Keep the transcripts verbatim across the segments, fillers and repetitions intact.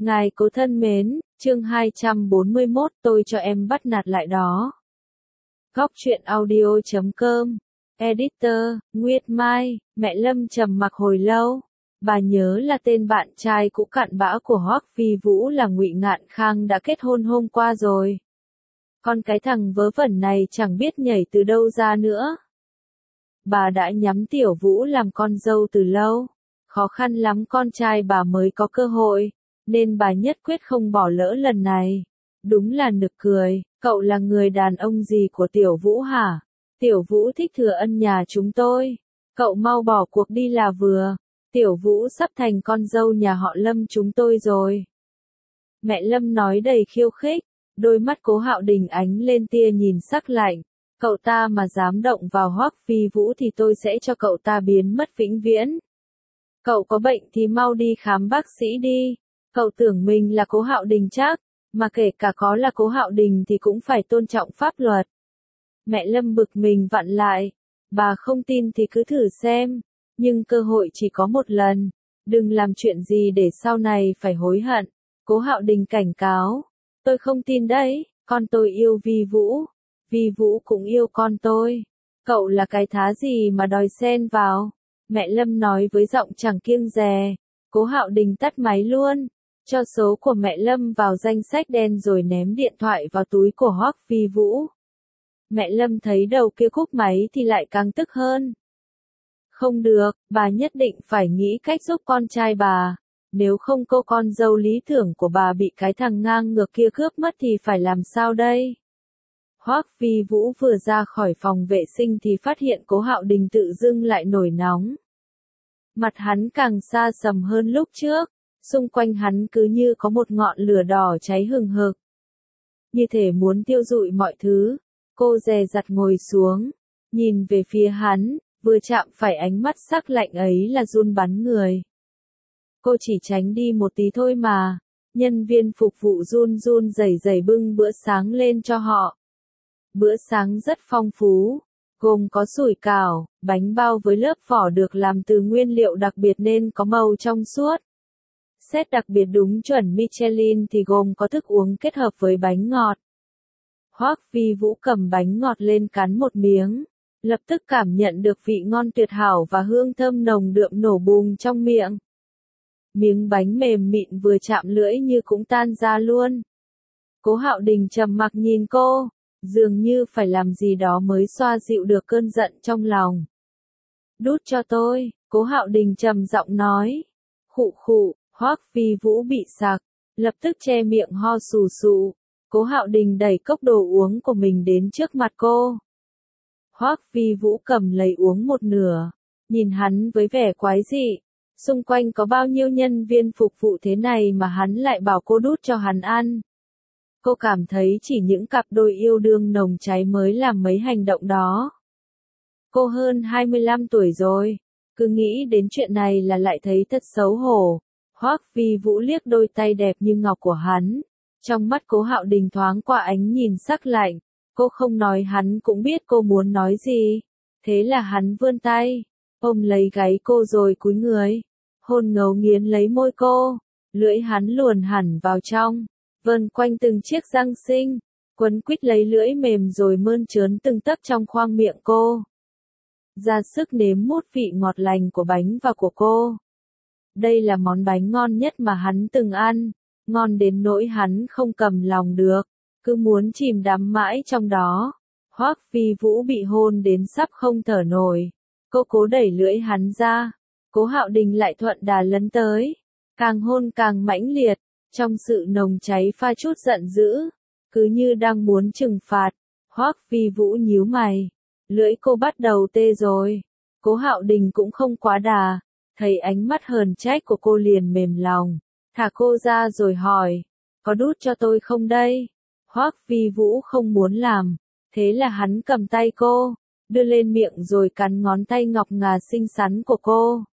Ngài Cố thân mến, chương hai trăm bốn mươi mốt tôi cho em bắt nạt lại đó. Góc truyện audio chấm com, Editor, Nguyệt Mai, mẹ Lâm trầm mặc hồi lâu. Bà nhớ là tên bạn trai cũ cặn bã của Hoắc Phi Vũ là Ngụy Ngạn Khang đã kết hôn hôm qua rồi. Con cái thằng vớ vẩn này chẳng biết nhảy từ đâu ra nữa. Bà đã nhắm Tiểu Vũ làm con dâu từ lâu. Khó khăn lắm con trai bà mới có cơ hội, nên bà nhất quyết không bỏ lỡ lần này. Đúng là nực cười, cậu là người đàn ông gì của Tiểu Vũ hả? Tiểu Vũ thích thừa ân nhà chúng tôi. Cậu mau bỏ cuộc đi là vừa. Tiểu Vũ sắp thành con dâu nhà họ Lâm chúng tôi rồi. Mẹ Lâm nói đầy khiêu khích, đôi mắt Cố Hạo Đình ánh lên tia nhìn sắc lạnh. Cậu ta mà dám động vào Hoắc Phi Vũ thì tôi sẽ cho cậu ta biến mất vĩnh viễn. Cậu có bệnh thì mau đi khám bác sĩ đi. Cậu tưởng mình là Cố Hạo Đình chắc, mà kể cả có là Cố Hạo Đình thì cũng phải tôn trọng pháp luật. Mẹ Lâm bực mình vặn lại. Bà không tin thì cứ thử xem, nhưng cơ hội chỉ có một lần. Đừng làm chuyện gì để sau này phải hối hận. Cố Hạo Đình cảnh cáo. Tôi không tin đấy, con tôi yêu Vi Vũ. Vi Vũ cũng yêu con tôi. Cậu là cái thá gì mà đòi xen vào? Mẹ Lâm nói với giọng chẳng kiêng dè. Cố Hạo Đình tắt máy luôn, cho số của mẹ Lâm vào danh sách đen rồi ném điện thoại vào túi của Hoắc Phi Vũ. Mẹ Lâm thấy đầu kia cúp máy thì lại càng tức hơn. Không được, bà nhất định phải nghĩ cách giúp con trai bà. Nếu không cô con dâu lý tưởng của bà bị cái thằng ngang ngược kia cướp mất thì phải làm sao đây? Hoắc Phi Vũ vừa ra khỏi phòng vệ sinh thì phát hiện Cố Hạo Đình tự dưng lại nổi nóng. Mặt hắn càng xa sầm hơn lúc trước, xung quanh hắn cứ như có một ngọn lửa đỏ cháy hừng hực. Như thể muốn thiêu rụi mọi thứ. Cô dè dặt ngồi xuống, nhìn về phía hắn, vừa chạm phải ánh mắt sắc lạnh ấy là run bắn người. Cô chỉ tránh đi một tí thôi mà. Nhân viên phục vụ run run rẩy rẩy bưng bữa sáng lên cho họ. Bữa sáng rất phong phú, gồm có sủi cảo, bánh bao với lớp vỏ được làm từ nguyên liệu đặc biệt nên có màu trong suốt. Set đặc biệt đúng chuẩn Michelin thì gồm có thức uống kết hợp với bánh ngọt. Hoắc Phi Vũ cầm bánh ngọt lên cắn một miếng, lập tức cảm nhận được vị ngon tuyệt hảo và hương thơm nồng đượm nổ bùng trong miệng. Miếng bánh mềm mịn vừa chạm lưỡi như cũng tan ra luôn. Cố Hạo Đình trầm mặc nhìn cô, dường như phải làm gì đó mới xoa dịu được cơn giận trong lòng. Đút cho tôi, Cố Hạo Đình trầm giọng nói. Khụ khụ, Hoắc Phi Vũ bị sặc, lập tức che miệng ho sù sụ. Cố Hạo Đình đẩy cốc đồ uống của mình đến trước mặt cô. Hoắc Phi Vũ cầm lấy uống một nửa, nhìn hắn với vẻ quái dị. Xung quanh có bao nhiêu nhân viên phục vụ thế này mà hắn lại bảo cô đút cho hắn ăn. Cô cảm thấy chỉ những cặp đôi yêu đương nồng cháy mới làm mấy hành động đó. Cô hơn hai mươi lăm tuổi rồi, cứ nghĩ đến chuyện này là lại thấy thật xấu hổ. Hoắc Phi Vũ liếc đôi tay đẹp như ngọc của hắn. Trong mắt Cố Hạo Đình thoáng qua ánh nhìn sắc lạnh. Cô không nói hắn cũng biết cô muốn nói gì. Thế là hắn vươn tay, ôm lấy gáy cô rồi cúi người. Hôn ngấu nghiến lấy môi cô. Lưỡi hắn luồn hẳn vào trong, vờn quanh từng chiếc răng xinh, quấn quýt lấy lưỡi mềm rồi mơn trớn từng tấc trong khoang miệng cô. Ra sức nếm mút vị ngọt lành của bánh và của cô. Đây là món bánh ngon nhất mà hắn từng ăn, ngon đến nỗi hắn không cầm lòng được, cứ muốn chìm đắm mãi trong đó. Hoắc Phi Vũ bị hôn đến sắp không thở nổi, cô cố đẩy lưỡi hắn ra, Cố Hạo Đình lại thuận đà lấn tới, càng hôn càng mãnh liệt, trong sự nồng cháy pha chút giận dữ, cứ như đang muốn trừng phạt. Hoắc Phi Vũ nhíu mày, lưỡi cô bắt đầu tê rồi. Cố Hạo Đình cũng không quá đà, thấy ánh mắt hờn trách của cô liền mềm lòng, thả cô ra rồi hỏi, có đút cho tôi không đây? Hoắc Phi Vũ không muốn làm, thế là hắn cầm tay cô, đưa lên miệng rồi cắn ngón tay ngọc ngà xinh xắn của cô.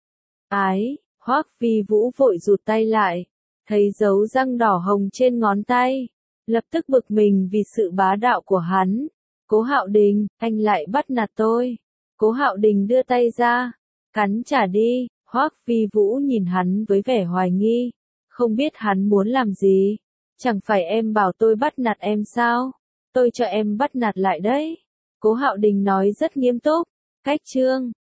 Ái, Hoắc Phi Vũ vội rụt tay lại, thấy dấu răng đỏ hồng trên ngón tay, lập tức bực mình vì sự bá đạo của hắn. Cố Hạo Đình, anh lại bắt nạt tôi. Cố Hạo Đình đưa tay ra, cắn trả đi. Hoắc Phi Vũ nhìn hắn với vẻ hoài nghi, Không biết hắn muốn làm gì? Chẳng phải em bảo tôi bắt nạt em sao? Tôi cho em bắt nạt lại đấy. Cố Hạo Đình nói rất nghiêm túc. Cách chương